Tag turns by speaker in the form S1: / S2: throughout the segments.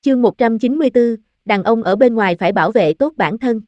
S1: Chương 194, đàn ông ở bên ngoài phải bảo vệ tốt bản thân.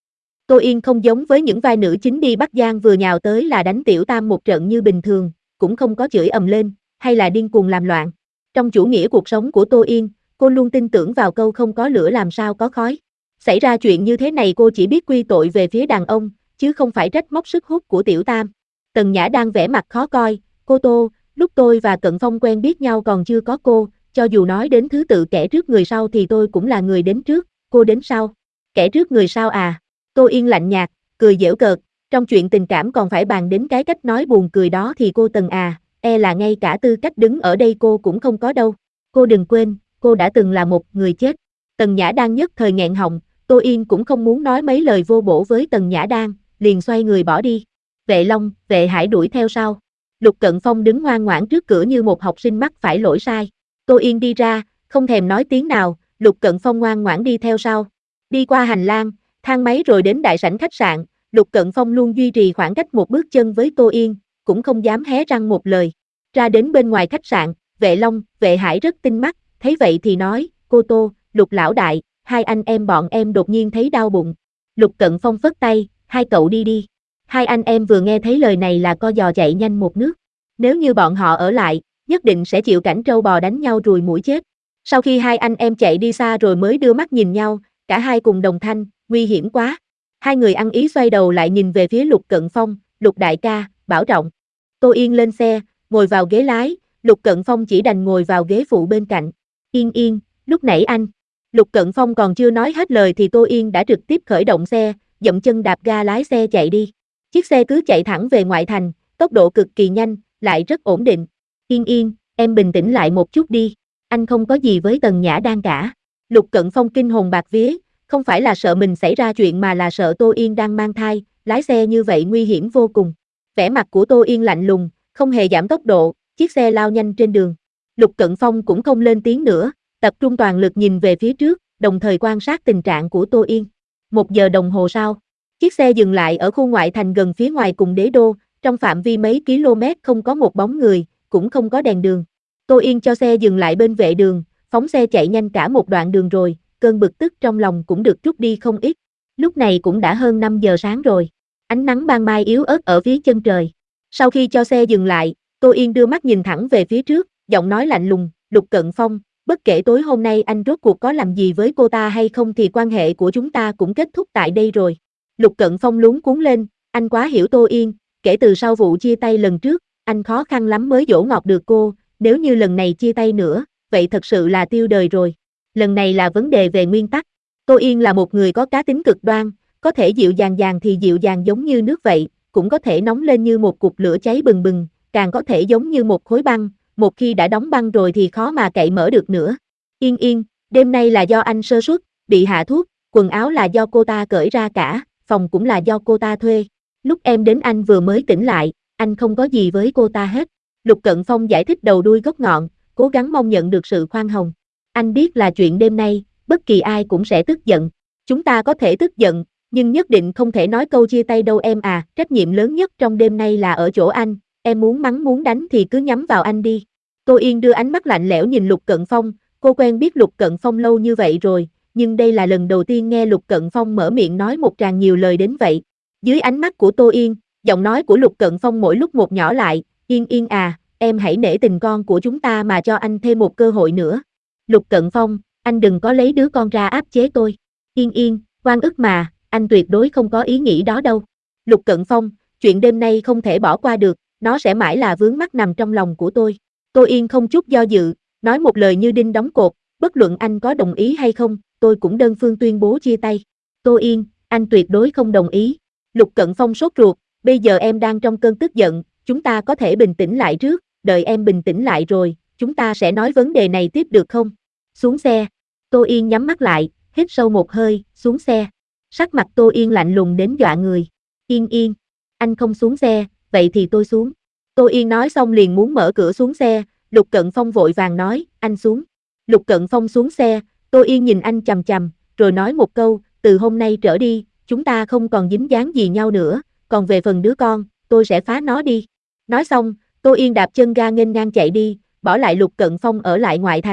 S1: Tô Yên không giống với những vai nữ chính đi bắt Giang vừa nhào tới là đánh Tiểu Tam một trận như bình thường, cũng không có chửi ầm lên, hay là điên cuồng làm loạn. Trong chủ nghĩa cuộc sống của Tô Yên, cô luôn tin tưởng vào câu không có lửa làm sao có khói. Xảy ra chuyện như thế này cô chỉ biết quy tội về phía đàn ông, chứ không phải trách móc sức hút của Tiểu Tam. Tần Nhã đang vẻ mặt khó coi, cô Tô, lúc tôi và Cận Phong quen biết nhau còn chưa có cô, cho dù nói đến thứ tự kẻ trước người sau thì tôi cũng là người đến trước, cô đến sau. Kẻ trước người sau à? Tô Yên lạnh nhạt, cười giễu cợt, trong chuyện tình cảm còn phải bàn đến cái cách nói buồn cười đó thì cô Tần à, là ngay cả tư cách đứng ở đây cô cũng không có đâu. Cô đừng quên, cô đã từng là một người chết. Tần Nhã Đan nhất thời nghẹn họng, Tô Yên cũng không muốn nói mấy lời vô bổ với Tần Nhã Đan, liền xoay người bỏ đi. Vệ Long, Vệ Hải đuổi theo sau. Lục Cận Phong đứng ngoan ngoãn trước cửa như một học sinh mắc phải lỗi sai. Tô Yên đi ra, không thèm nói tiếng nào, Lục Cận Phong ngoan ngoãn đi theo sau. Đi qua hành lang, thang máy rồi đến đại sảnh khách sạn, Lục Cận Phong luôn duy trì khoảng cách một bước chân với Tô Yên, cũng không dám hé răng một lời. Ra đến bên ngoài khách sạn, Vệ Long, Vệ Hải rất tinh mắt, thấy vậy thì nói, cô Tô, Lục lão đại, hai anh em bọn em đột nhiên thấy đau bụng. Lục Cận Phong phất tay, hai cậu đi đi. Hai anh em vừa nghe thấy lời này là co giò chạy nhanh một nước. Nếu như bọn họ ở lại, nhất định sẽ chịu cảnh trâu bò đánh nhau ruồi muỗi chết. Sau khi hai anh em chạy đi xa rồi mới đưa mắt nhìn nhau, cả hai cùng đồng thanh, nguy hiểm quá. Hai người ăn ý xoay đầu lại nhìn về phía Lục Cận Phong, Lục đại ca, bảo trọng. Tô Yên lên xe, ngồi vào ghế lái, Lục Cận Phong chỉ đành ngồi vào ghế phụ bên cạnh. Yên yên, lúc nãy anh. Lục Cận Phong còn chưa nói hết lời thì Tô Yên đã trực tiếp khởi động xe, dậm chân đạp ga lái xe chạy đi. Chiếc xe cứ chạy thẳng về ngoại thành, tốc độ cực kỳ nhanh, lại rất ổn định. Yên yên, em bình tĩnh lại một chút đi, anh không có gì với Tần Nhã Đan cả. Lục Cận Phong kinh hồn bạt vía, không phải là sợ mình xảy ra chuyện mà là sợ Tô Yên đang mang thai, lái xe như vậy nguy hiểm vô cùng. Vẻ mặt của Tô Yên lạnh lùng, không hề giảm tốc độ, chiếc xe lao nhanh trên đường. Lục Cận Phong cũng không lên tiếng nữa, tập trung toàn lực nhìn về phía trước, đồng thời quan sát tình trạng của Tô Yên. 1 giờ đồng hồ sau, chiếc xe dừng lại ở khu ngoại thành gần phía ngoài cùng đế đô, trong phạm vi mấy km không có một bóng người, cũng không có đèn đường. Tô Yên cho xe dừng lại bên vệ đường, phóng xe chạy nhanh cả một đoạn đường rồi, cơn bực tức trong lòng cũng được trút đi không ít. Lúc này cũng đã hơn 5 giờ sáng rồi, ánh nắng ban mai yếu ớt ở phía chân trời. Sau khi cho xe dừng lại, Tô Yên đưa mắt nhìn thẳng về phía trước, giọng nói lạnh lùng, Lục Cận Phong, bất kể tối hôm nay anh rốt cuộc có làm gì với cô ta hay không thì quan hệ của chúng ta cũng kết thúc tại đây rồi. Lục Cận Phong luống cuống lên, anh quá hiểu Tô Yên, kể từ sau vụ chia tay lần trước, anh khó khăn lắm mới dỗ ngọt được cô, nếu như lần này chia tay nữa, vậy thật sự là tiêu đời rồi. Lần này là vấn đề về nguyên tắc. Tô Yên là một người có cá tính cực đoan, có thể dịu dàng thì dịu dàng giống như nước vậy, cũng có thể nóng lên như một cục lửa cháy bừng bừng, càng có thể giống như một khối băng, một khi đã đóng băng rồi thì khó mà cậy mở được nữa. Yên yên, đêm nay là do anh sơ suất, bị hạ thuốc, quần áo là do cô ta cởi ra cả, phòng cũng là do cô ta thuê. Lúc em đến anh vừa mới tỉnh lại, anh không có gì với cô ta hết. Lục Cận Phong giải thích đầu đuôi gốc ngọn, cố gắng mong nhận được sự khoan hồng. Anh biết là chuyện đêm nay, bất kỳ ai cũng sẽ tức giận. Chúng ta có thể tức giận, nhưng nhất định không thể nói câu chia tay đâu em à. Trách nhiệm lớn nhất trong đêm nay là ở chỗ anh, em muốn mắng muốn đánh thì cứ nhắm vào anh đi. Tô Yên đưa ánh mắt lạnh lẽo nhìn Lục Cận Phong, cô quen biết Lục Cận Phong lâu như vậy rồi, nhưng đây là lần đầu tiên nghe Lục Cận Phong mở miệng nói một tràng nhiều lời đến vậy. Dưới ánh mắt của Tô Yên, giọng nói của Lục Cận Phong mỗi lúc một nhỏ lại, Yên yên à, em hãy nể tình con của chúng ta mà cho anh thêm một cơ hội nữa. Lục Cận Phong, anh đừng có lấy đứa con ra áp chế tôi. Yên yên, oan ức mà, anh tuyệt đối không có ý nghĩ đó đâu. Lục Cận Phong, chuyện đêm nay không thể bỏ qua được, nó sẽ mãi là vướng mắc nằm trong lòng của tôi. Tô Yên không chút do dự, nói một lời như đinh đóng cột, bất luận anh có đồng ý hay không, tôi cũng đơn phương tuyên bố chia tay. Tô Yên, anh tuyệt đối không đồng ý. Lục Cận Phong sốt ruột, bây giờ em đang trong cơn tức giận, chúng ta có thể bình tĩnh lại trước, đợi em bình tĩnh lại rồi, chúng ta sẽ nói vấn đề này tiếp được không? Xuống xe. Tô Yên nhắm mắt lại, hít sâu một hơi, xuống xe. Sắc mặt Tô Yên lạnh lùng đến dọa người. Yên yên, anh không xuống xe, vậy thì tôi xuống. Tô Yên nói xong liền muốn mở cửa xuống xe, Lục Cận Phong vội vàng nói, anh xuống. Lục Cận Phong xuống xe, Tô Yên nhìn anh chằm chằm, rồi nói một câu, từ hôm nay trở đi, chúng ta không còn dính dáng gì nhau nữa, còn về phần đứa con, tôi sẽ phá nó đi. Nói xong, Tô Yên đạp chân ga nghênh ngang chạy đi, bỏ lại Lục Cận Phong ở lại ngoại thành.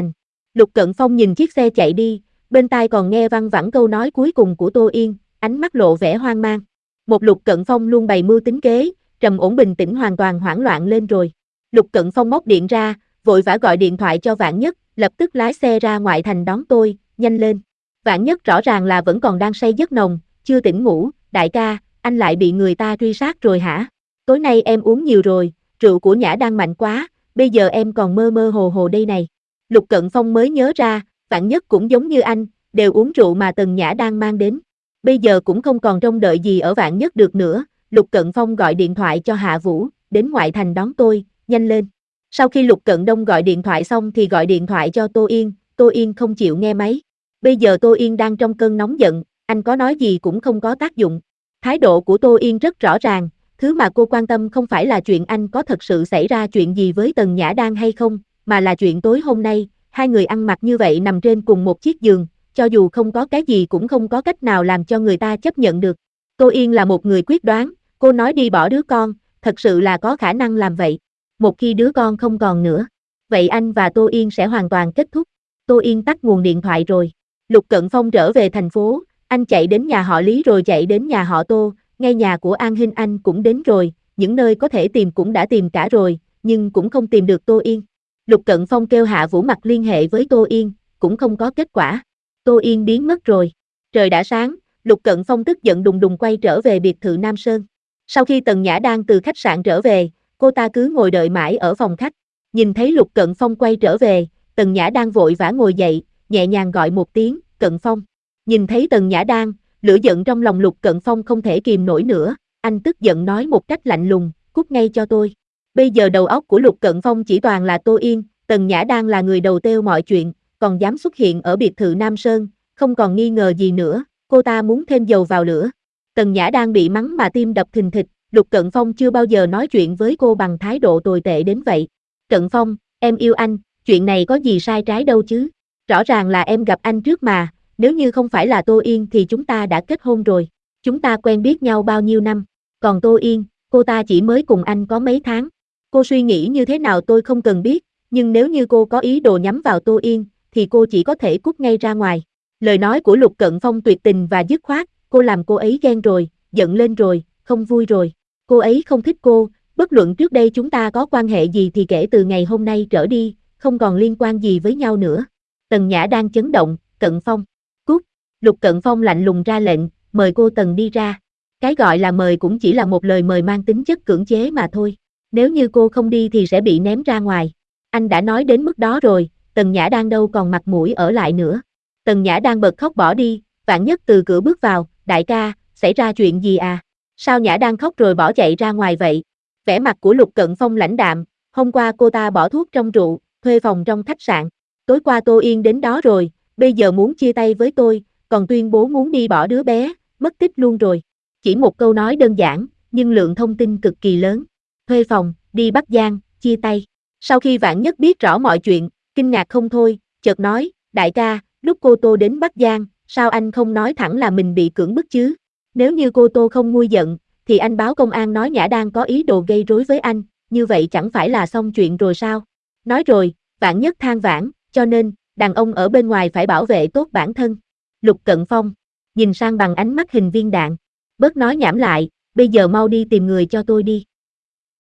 S1: Lục Cận Phong nhìn chiếc xe chạy đi, bên tai còn nghe văng vẳng câu nói cuối cùng của Tô Yên, ánh mắt lộ vẻ hoang mang. Một Lục Cận Phong luôn bày mưu tính kế, trầm ổn bình tĩnh hoàn toàn hoảng loạn lên rồi. Lục Cận Phong móc điện ra, vội vã gọi điện thoại cho Vạn Nhất, lập tức lái xe ra ngoại thành đón tôi, nhanh lên. Vạn Nhất rõ ràng là vẫn còn đang say giấc nồng, chưa tỉnh ngủ, đại ca, anh lại bị người ta truy sát rồi hả? Tối nay em uống nhiều rồi, rượu của Nhã đang mạnh quá, bây giờ em còn mơ mơ hồ hồ đây này. Lục Cận Phong mới nhớ ra, Vạn Nhất cũng giống như anh, đều uống rượu mà Tần Nhã đang mang đến. Bây giờ cũng không còn trông đợi gì ở Vạn Nhất được nữa, Lục Cận Phong gọi điện thoại cho Hạ Vũ, đến ngoại thành đón tôi, nhanh lên. Sau khi Lục Cận Đông gọi điện thoại xong thì gọi điện thoại cho Tô Yên không chịu nghe máy. Bây giờ Tô Yên đang trong cơn nóng giận, anh có nói gì cũng không có tác dụng. Thái độ của Tô Yên rất rõ ràng, thứ mà cô quan tâm không phải là chuyện anh có thật sự xảy ra chuyện gì với Tần Nhã Đan hay không, mà là chuyện tối hôm nay, hai người ăn mặc như vậy nằm trên cùng một chiếc giường, cho dù không có cái gì cũng không có cách nào làm cho người ta chấp nhận được. Tô Yên là một người quyết đoán, cô nói đi bỏ đứa con, thật sự là có khả năng làm vậy. Một khi đứa con không còn nữa, vậy anh và Tô Yên sẽ hoàn toàn kết thúc. Tô Yên tắt nguồn điện thoại rồi. Lục Cận Phong trở về thành phố, anh chạy đến nhà họ Lý rồi chạy đến nhà họ Tô, ngay nhà của An Hinh anh cũng đến rồi, những nơi có thể tìm cũng đã tìm cả rồi, nhưng cũng không tìm được Tô Yên. Lục Cận Phong kêu Hạ Vũ Mặc liên hệ với Tô Yên, cũng không có kết quả. Tô Yên biến mất rồi. Trời đã sáng, Lục Cận Phong tức giận đùng đùng quay trở về biệt thự Nam Sơn. Sau khi Tần Nhã Đan từ khách sạn trở về, cô ta cứ ngồi đợi mãi ở phòng khách. Nhìn thấy Lục Cận Phong quay trở về, Tần Nhã Đan vội vã ngồi dậy, nhẹ nhàng gọi một tiếng, Cận Phong. Nhìn thấy Tần Nhã Đan, lửa giận trong lòng Lục Cận Phong không thể kìm nổi nữa, anh tức giận nói một cách lạnh lùng, cút ngay cho tôi. Bây giờ đầu óc của Lục Cận Phong chỉ toàn là Tô Yên, Tần Nhã Đan là người đầu têu mọi chuyện, còn dám xuất hiện ở biệt thự Nam Sơn, không còn nghi ngờ gì nữa, cô ta muốn thêm dầu vào lửa. Tần Nhã Đan bị mắng mà tim đập thình thịch, Lục Cận Phong chưa bao giờ nói chuyện với cô bằng thái độ tồi tệ đến vậy. Cận Phong, em yêu anh, chuyện này có gì sai trái đâu chứ, rõ ràng là em gặp anh trước mà, nếu như không phải là Tô Yên thì chúng ta đã kết hôn rồi, chúng ta quen biết nhau bao nhiêu năm, còn Tô Yên, cô ta chỉ mới cùng anh có mấy tháng. Cô suy nghĩ như thế nào tôi không cần biết, nhưng nếu như cô có ý đồ nhắm vào Tô Yên, thì cô chỉ có thể cút ngay ra ngoài. Lời nói của Lục Cận Phong tuyệt tình và dứt khoát, cô làm cô ấy ghen rồi, giận lên rồi, không vui rồi. Cô ấy không thích cô, bất luận trước đây chúng ta có quan hệ gì thì kể từ ngày hôm nay trở đi, không còn liên quan gì với nhau nữa. Tần Nhã đang chấn động, Cận Phong, cút. Lục Cận Phong lạnh lùng ra lệnh, mời cô Tần đi ra. Cái gọi là mời cũng chỉ là một lời mời mang tính chất cưỡng chế mà thôi. Nếu như cô không đi thì sẽ bị ném ra ngoài. Anh đã nói đến mức đó rồi, Tần Nhã đang đâu còn mặt mũi ở lại nữa. Tần Nhã đang bật khóc bỏ đi, Vạn Nhất từ cửa bước vào, đại ca, xảy ra chuyện gì à? Sao Nhã đang khóc rồi bỏ chạy ra ngoài vậy? Vẻ mặt của Lục Cận Phong lãnh đạm, hôm qua cô ta bỏ thuốc trong rượu, thuê phòng trong khách sạn. Tối qua Tô Yên đến đó rồi, bây giờ muốn chia tay với tôi, còn tuyên bố muốn đi bỏ đứa bé, mất tích luôn rồi. Chỉ một câu nói đơn giản, nhưng lượng thông tin cực kỳ lớn. Thuê phòng, đi Bắc Giang, chia tay. Sau khi Vạn Nhất biết rõ mọi chuyện, kinh ngạc không thôi, chợt nói, đại ca, lúc cô Tô đến Bắc Giang, sao anh không nói thẳng là mình bị cưỡng bức chứ? Nếu như cô Tô không nguôi giận, thì anh báo công an nói Nhã đang có ý đồ gây rối với anh, như vậy chẳng phải là xong chuyện rồi sao? Nói rồi, Vạn Nhất than vãn, cho nên, đàn ông ở bên ngoài phải bảo vệ tốt bản thân. Lục Cận Phong, nhìn sang bằng ánh mắt hình viên đạn, bớt nói nhảm lại, bây giờ mau đi tìm người cho tôi đi.